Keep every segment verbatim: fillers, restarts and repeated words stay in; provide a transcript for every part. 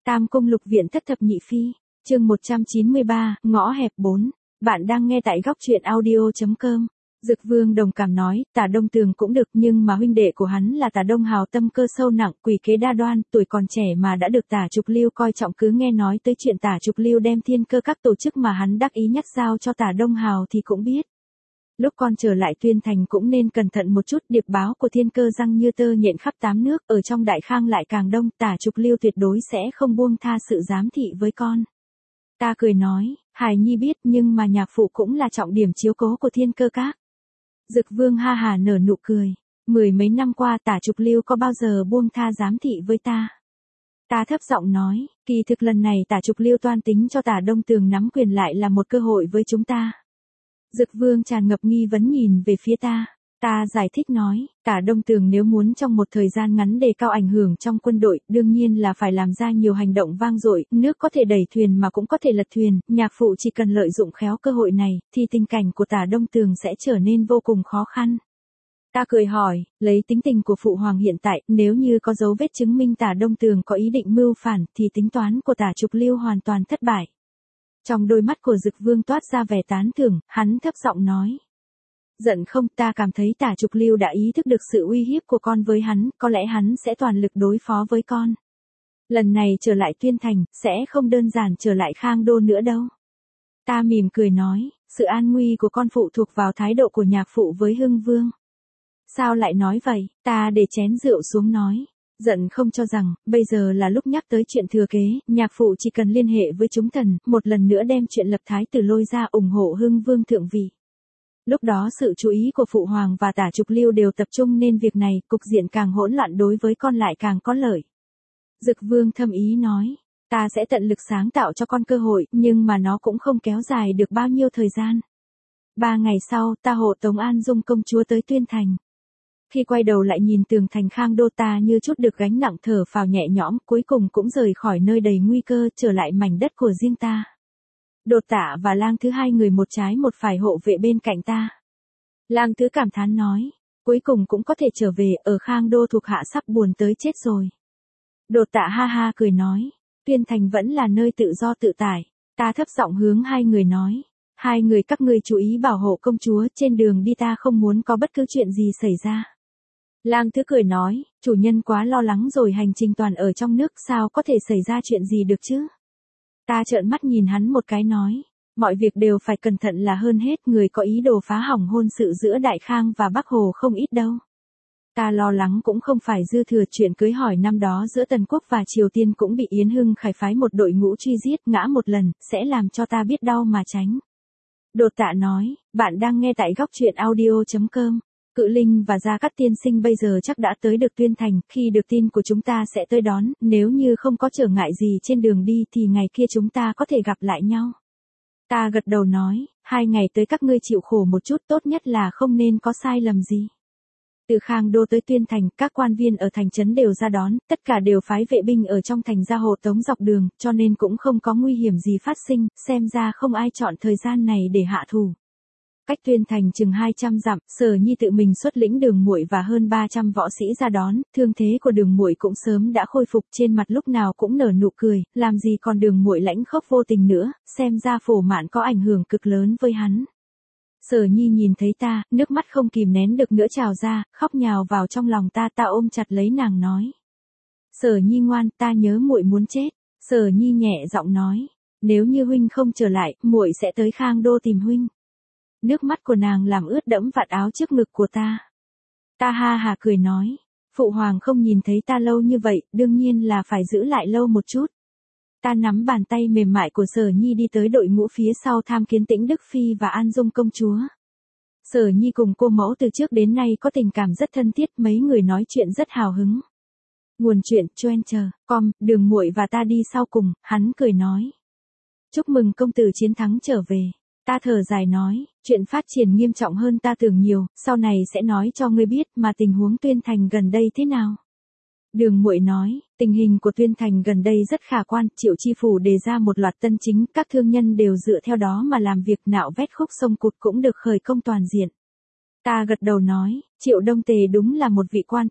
Tam Cung Lục Viện Thất Thập Nhị Phi, chương một trăm chín mươi ba, ngõ hẹp bốn. Bạn đang nghe tại góc truyện audio chấm com. Dực Vương đồng cảm nói, Tả Đông Tường cũng được, nhưng mà huynh đệ của hắn là Tả Đông Hào tâm cơ sâu nặng, quỷ kế đa đoan, tuổi còn trẻ mà đã được Tả Trục Lưu coi trọng, cứ nghe nói tới chuyện Tả Trục Lưu đem thiên cơ các tổ chức mà hắn đắc ý nhất giao cho Tả Đông Hào thì cũng biết. Lúc con trở lại Tuyên Thành cũng nên cẩn thận một chút, điệp báo của thiên cơ răng như tơ nhện khắp tám nước, ở trong Đại Khang lại càng đông, Tả Trục Lưu tuyệt đối sẽ không buông tha sự giám thị với con. Ta cười nói, Hải Nhi biết, nhưng mà nhạc phụ cũng là trọng điểm chiếu cố của thiên cơ các. Dực Vương ha hà nở nụ cười, mười mấy năm qua Tả Trục Lưu có bao giờ buông tha giám thị với ta. Ta thấp giọng nói, kỳ thực lần này Tả Trục Lưu toan tính cho Tả Đông Tường nắm quyền lại là một cơ hội với chúng ta. Dực Vương tràn ngập nghi vấn nhìn về phía ta. Ta giải thích nói, Tả Đông Tường nếu muốn trong một thời gian ngắn đề cao ảnh hưởng trong quân đội, đương nhiên là phải làm ra nhiều hành động vang dội, nước có thể đẩy thuyền mà cũng có thể lật thuyền, nhạc phụ chỉ cần lợi dụng khéo cơ hội này, thì tình cảnh của Tả Đông Tường sẽ trở nên vô cùng khó khăn. Ta cười hỏi, lấy tính tình của phụ hoàng hiện tại, nếu như có dấu vết chứng minh Tả Đông Tường có ý định mưu phản, thì tính toán của Tả Trục Lưu hoàn toàn thất bại. Trong đôi mắt của Dực Vương toát ra vẻ tán thưởng, hắn thấp giọng nói. Giận không, ta cảm thấy Tả Trục Lưu đã ý thức được sự uy hiếp của con với hắn, có lẽ hắn sẽ toàn lực đối phó với con. Lần này trở lại Tuyên Thành, sẽ không đơn giản trở lại Khang Đô nữa đâu. Ta mỉm cười nói, sự an nguy của con phụ thuộc vào thái độ của nhạc phụ với Hưng Vương. Sao lại nói vậy? Ta để chén rượu xuống nói. Giận không cho rằng, bây giờ là lúc nhắc tới chuyện thừa kế, nhạc phụ chỉ cần liên hệ với chúng thần, một lần nữa đem chuyện lập thái tử lôi ra ủng hộ Hưng Vương thượng vị. Lúc đó sự chú ý của Phụ Hoàng và Tả Trục Lưu đều tập trung nên việc này, cục diện càng hỗn loạn đối với con lại càng có lợi. Dực Vương thâm ý nói, ta sẽ tận lực sáng tạo cho con cơ hội, nhưng mà nó cũng không kéo dài được bao nhiêu thời gian. Ba ngày sau, ta hộ tống An Dung công chúa tới Tuyên Thành. Khi quay đầu lại nhìn tường thành Khang Đô, ta như chút được gánh nặng, thở phào nhẹ nhõm, cuối cùng cũng rời khỏi nơi đầy nguy cơ, trở lại mảnh đất của riêng ta. Đột Tạ và Lang Thứ hai người một trái một phải hộ vệ bên cạnh ta. Lang Thứ cảm thán nói, cuối cùng cũng có thể trở về, ở Khang Đô thuộc hạ sắp buồn tới chết rồi. Đột Tạ ha ha cười nói, Tuyên Thành vẫn là nơi tự do tự tại. Ta thấp giọng hướng hai người nói, hai người các ngươi chú ý bảo hộ công chúa, trên đường đi ta không muốn có bất cứ chuyện gì xảy ra. Lang Thứ cười nói, chủ nhân quá lo lắng rồi, hành trình toàn ở trong nước, sao có thể xảy ra chuyện gì được chứ? Ta trợn mắt nhìn hắn một cái nói, mọi việc đều phải cẩn thận là hơn hết, người có ý đồ phá hỏng hôn sự giữa Đại Khang và Bắc Hồ không ít đâu. Ta lo lắng cũng không phải dư thừa, chuyện cưới hỏi năm đó giữa Tần Quốc và Triều Tiên cũng bị Yến Hưng Khải phái một đội ngũ truy giết, ngã một lần, sẽ làm cho ta biết đau mà tránh. Đột Tạ nói, bạn đang nghe tại góc truyện audio chấm com. Cự Linh và Gia Cát tiên sinh bây giờ chắc đã tới được Tuyên Thành, khi được tin của chúng ta sẽ tới đón, nếu như không có trở ngại gì trên đường đi thì ngày kia chúng ta có thể gặp lại nhau. Ta gật đầu nói, hai ngày tới các ngươi chịu khổ một chút, tốt nhất là không nên có sai lầm gì. Từ Khang Đô tới Tuyên Thành, các quan viên ở thành trấn đều ra đón, tất cả đều phái vệ binh ở trong thành ra hộ tống dọc đường, cho nên cũng không có nguy hiểm gì phát sinh, xem ra không ai chọn thời gian này để hạ thủ. Cách Tuyên Thành chừng hai trăm dặm, Sở Nhi tự mình xuất lĩnh Đường Muội và hơn ba trăm võ sĩ ra đón, thương thế của Đường Muội cũng sớm đã khôi phục, trên mặt lúc nào cũng nở nụ cười, làm gì còn Đường Muội lãnh khốc vô tình nữa, xem ra Phổ Mạn có ảnh hưởng cực lớn với hắn. Sở Nhi nhìn thấy ta, nước mắt không kìm nén được nữa trào ra, khóc nhào vào trong lòng ta, ta ôm chặt lấy nàng nói. Sở Nhi ngoan, ta nhớ muội muốn chết. Sở Nhi nhẹ giọng nói, nếu như huynh không trở lại, muội sẽ tới Khang Đô tìm huynh. Nước mắt của nàng làm ướt đẫm vạt áo trước ngực của ta. Ta ha hà cười nói, Phụ Hoàng không nhìn thấy ta lâu như vậy, đương nhiên là phải giữ lại lâu một chút. Ta nắm bàn tay mềm mại của Sở Nhi đi tới đội ngũ phía sau tham kiến Tĩnh Đức Phi và An Dung công chúa. Sở Nhi cùng cô mẫu từ trước đến nay có tình cảm rất thân thiết, mấy người nói chuyện rất hào hứng. Nguồn chuyện Choen chờ, com, Đường Muội và ta đi sau cùng, hắn cười nói. Chúc mừng công tử chiến thắng trở về. Ta thở dài nói, chuyện phát triển nghiêm trọng hơn ta tưởng nhiều, sau này sẽ nói cho ngươi biết, mà tình huống Tuyên Thành gần đây thế nào. Đường Muội nói, tình hình của Tuyên Thành gần đây rất khả quan, Triệu Chi Phủ đề ra một loạt tân chính, các thương nhân đều dựa theo đó mà làm việc, nạo vét khúc sông Cụt cũng được khởi công toàn diện. Ta gật đầu nói, Triệu Đông Tề đúng là một vị quan tốt.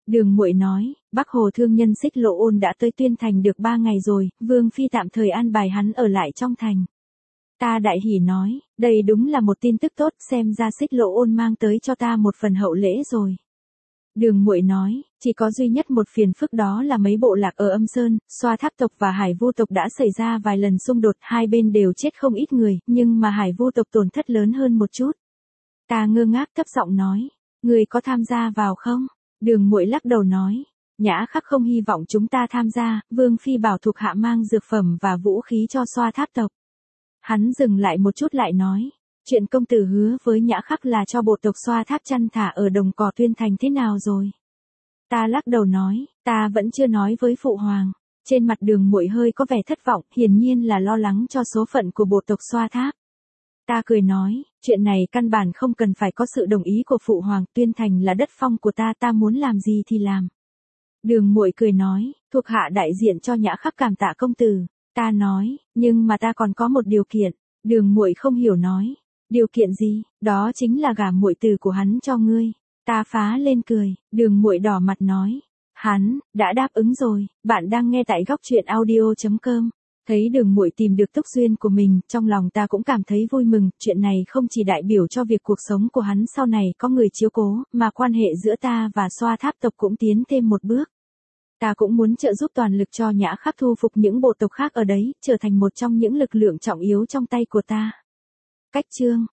Đường Muội nói, Bắc Hồ thương nhân Xích Lộ Ôn đã tới Tuyên Thành được ba ngày rồi, Vương Phi tạm thời an bài hắn ở lại trong thành. Ta đại hỉ nói, đây đúng là một tin tức tốt, xem ra Xích Lộ Ôn mang tới cho ta một phần hậu lễ rồi. Đường Muội nói, chỉ có duy nhất một phiền phức đó là mấy bộ lạc ở Âm Sơn, Xoa Tháp tộc và Hải Vu tộc đã xảy ra vài lần xung đột, hai bên đều chết không ít người, nhưng mà Hải Vu tộc tổn thất lớn hơn một chút. Ta ngơ ngác thấp giọng nói, người có tham gia vào không? Đường Muội lắc đầu nói, Nhã Khắc không hy vọng chúng ta tham gia, Vương Phi bảo thuộc hạ mang dược phẩm và vũ khí cho Xoa Tháp tộc. Hắn dừng lại một chút lại nói, chuyện công tử hứa với Nhã Khắc là cho bộ tộc Xoa Tháp chăn thả ở đồng cỏ Tuyên Thành thế nào rồi? Ta lắc đầu nói, ta vẫn chưa nói với phụ hoàng. Trên mặt Đường Muội hơi có vẻ thất vọng, hiển nhiên là lo lắng cho số phận của bộ tộc Xoa Tháp. Ta cười nói, chuyện này căn bản không cần phải có sự đồng ý của phụ hoàng, Tuyên Thành là đất phong của ta, ta muốn làm gì thì làm. Đường Muội cười nói, thuộc hạ đại diện cho Nhã Khắc cảm tạ công tử. Ta nói, nhưng mà ta còn có một điều kiện. Đường Muội không hiểu nói, điều kiện gì? Đó chính là gả muội tử của hắn cho ngươi. Ta phá lên cười, Đường Muội đỏ mặt nói, hắn đã đáp ứng rồi. Bạn đang nghe tại góc truyện audio chấm com. Thấy Đường Muội tìm được túc duyên của mình, trong lòng ta cũng cảm thấy vui mừng, chuyện này không chỉ đại biểu cho việc cuộc sống của hắn sau này có người chiếu cố, mà quan hệ giữa ta và Xoa Tháp tộc cũng tiến thêm một bước. Ta cũng muốn trợ giúp toàn lực cho Nhã Khắc thu phục những bộ tộc khác ở đấy, trở thành một trong những lực lượng trọng yếu trong tay của ta. Cách chương